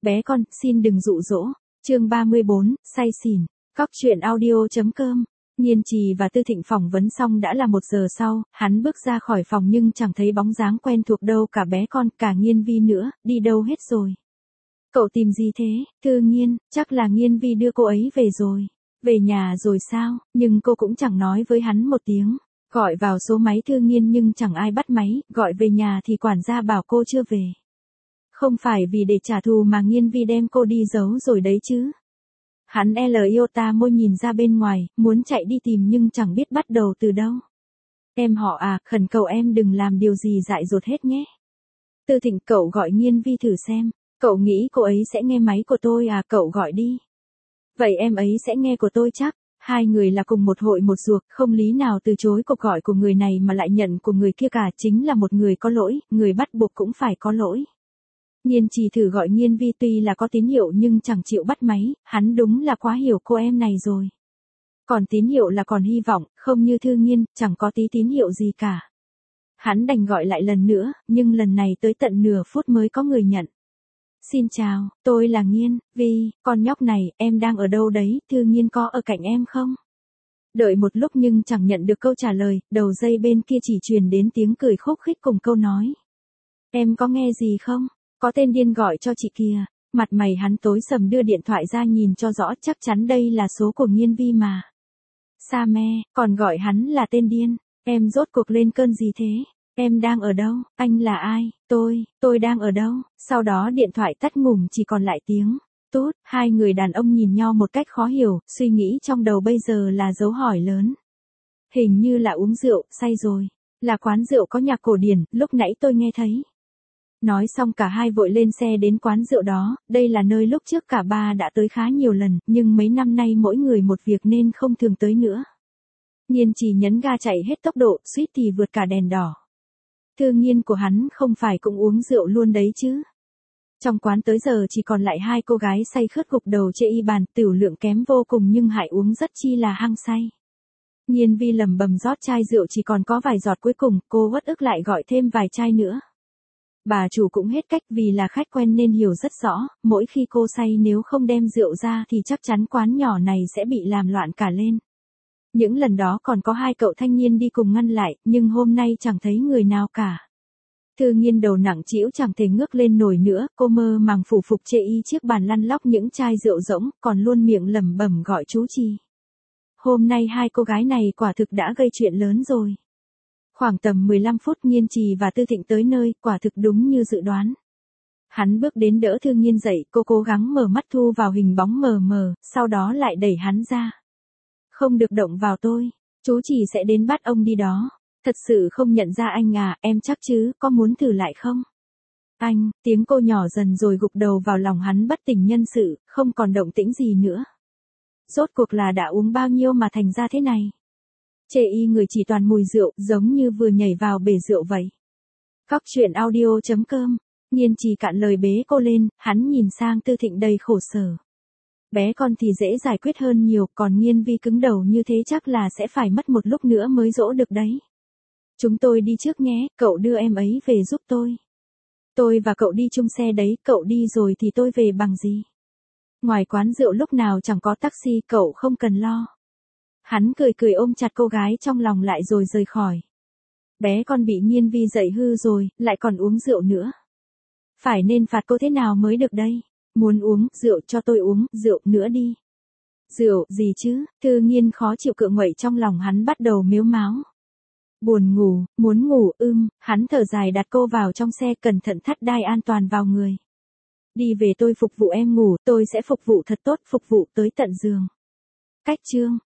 Bé con, xin đừng dụ dỗ. Chương 34, say xỉn. Cóc truyện audio.com. Nhiên Trì và Tư Thịnh phỏng vấn xong đã là 1 giờ sau, hắn bước ra khỏi phòng nhưng chẳng thấy bóng dáng quen thuộc đâu, cả bé con, cả Nghiên Vi nữa, đi đâu hết rồi. Cậu tìm gì thế? Thư Nghiên, chắc là Nghiên Vi đưa cô ấy về rồi. Về nhà rồi sao? Nhưng cô cũng chẳng nói với hắn một tiếng. Gọi vào số máy Thư Nghiên nhưng chẳng ai bắt máy, gọi về nhà thì quản gia bảo cô chưa về. Không phải vì để trả thù mà Nghiên Vi đem cô đi giấu rồi đấy chứ. Hắn iota môi nhìn ra bên ngoài, muốn chạy đi tìm nhưng chẳng biết bắt đầu từ đâu. Em họ à, khẩn cầu em đừng làm điều gì dại dột hết nhé. Tư Thịnh, cậu gọi Nghiên Vi thử xem. Cậu nghĩ cô ấy sẽ nghe máy của tôi à? Cậu gọi đi. Vậy em ấy sẽ nghe của tôi chắc. Hai người là cùng một hội một ruột, không lý nào từ chối cuộc gọi của người này mà lại nhận của người kia cả, chính là một người có lỗi, người bắt buộc cũng phải có lỗi. Nhiên Trì thử gọi Nghiên Vi tuy là có tín hiệu nhưng chẳng chịu bắt máy, hắn đúng là quá hiểu cô em này rồi. Còn tín hiệu là còn hy vọng, không như Thư Nghiên, chẳng có tí tín hiệu gì cả. Hắn đành gọi lại lần nữa, nhưng lần này tới tận nửa phút mới có người nhận. Xin chào, tôi là Nghiên Vi, con nhóc này, em đang ở đâu đấy, Thư Nghiên có ở cạnh em không? Đợi một lúc nhưng chẳng nhận được câu trả lời, đầu dây bên kia chỉ truyền đến tiếng cười khúc khích cùng câu nói. Em có nghe gì không? Có tên điên gọi cho chị kìa. Mặt mày hắn tối sầm đưa điện thoại ra nhìn cho rõ, chắc chắn đây là số của Nghiên Vi mà. Sa me, còn gọi hắn là tên điên. Em rốt cuộc lên cơn gì thế? Em đang ở đâu? Anh là ai? Tôi đang ở đâu? Sau đó điện thoại tắt ngủm, chỉ còn lại tiếng tút. Hai người đàn ông nhìn nhau một cách khó hiểu, suy nghĩ trong đầu bây giờ là dấu hỏi lớn. Hình như là uống rượu, say rồi. Là quán rượu có nhạc cổ điển, lúc nãy tôi nghe thấy. Nói xong cả hai vội lên xe đến quán rượu đó, đây là nơi lúc trước cả ba đã tới khá nhiều lần, nhưng mấy năm nay mỗi người một việc nên không thường tới nữa. Nhiên Trì nhấn ga chạy hết tốc độ, suýt thì vượt cả đèn đỏ. Thư Nghiên của hắn không phải cũng uống rượu luôn đấy chứ. Trong quán tới giờ chỉ còn lại hai cô gái say khướt gục đầu chê y bàn, tửu lượng kém vô cùng nhưng hại uống rất chi là hăng say. Nghiên Vi lẩm bẩm rót chai rượu chỉ còn có vài giọt cuối cùng, cô uất ức lại gọi thêm vài chai nữa. Bà chủ cũng hết cách vì là khách quen nên hiểu rất rõ, mỗi khi cô say nếu không đem rượu ra thì chắc chắn quán nhỏ này sẽ bị làm loạn cả lên. Những lần đó còn có hai cậu thanh niên đi cùng ngăn lại, nhưng hôm nay chẳng thấy người nào cả. Thư Nghiên đầu nặng trĩu chẳng thể ngước lên nổi nữa, cô mơ màng phủ phục chê y chiếc bàn lăn lóc những chai rượu rỗng, còn luôn miệng lẩm bẩm gọi chú Trì. Hôm nay hai cô gái này quả thực đã gây chuyện lớn rồi. Khoảng tầm 15 phút Nhiên Trì và Tư Thịnh tới nơi, quả thực đúng như dự đoán. Hắn bước đến đỡ Thư Nghiên dậy, cô cố gắng mở mắt thu vào hình bóng mờ mờ, sau đó lại đẩy hắn ra. Không được động vào tôi, chú Trì sẽ đến bắt ông đi đó. Thật sự không nhận ra anh à, em chắc chứ, có muốn thử lại không? Anh, tiếng cô nhỏ dần rồi gục đầu vào lòng hắn bất tỉnh nhân sự, không còn động tĩnh gì nữa. Rốt cuộc là đã uống bao nhiêu mà thành ra thế này? Chê y người chỉ toàn mùi rượu, giống như vừa nhảy vào bể rượu vậy. Cóc truyện audio.com. Nhiên Trì cạn lời bế cô lên, hắn nhìn sang Tư Thịnh đầy khổ sở. Bé con thì dễ giải quyết hơn nhiều, còn Nghiên Vi cứng đầu như thế chắc là sẽ phải mất một lúc nữa mới dỗ được đấy. Chúng tôi đi trước nhé, cậu đưa em ấy về giúp tôi. Tôi và cậu đi chung xe đấy, cậu đi rồi thì tôi về bằng gì? Ngoài quán rượu lúc nào chẳng có taxi, cậu không cần lo. Hắn cười cười ôm chặt cô gái trong lòng lại rồi rời khỏi. Bé con bị Nghiên Vi dạy hư rồi, lại còn uống rượu nữa. Phải nên phạt cô thế nào mới được đây? Muốn uống rượu cho tôi uống, rượu nữa đi. Rượu gì chứ? Thư Nghiên khó chịu cựa nguậy trong lòng hắn bắt đầu mếu máo. Buồn ngủ, muốn ngủ, hắn thở dài đặt cô vào trong xe cẩn thận thắt đai an toàn vào người. Đi về tôi phục vụ em ngủ, tôi sẽ phục vụ thật tốt, phục vụ tới tận giường. Cách chương.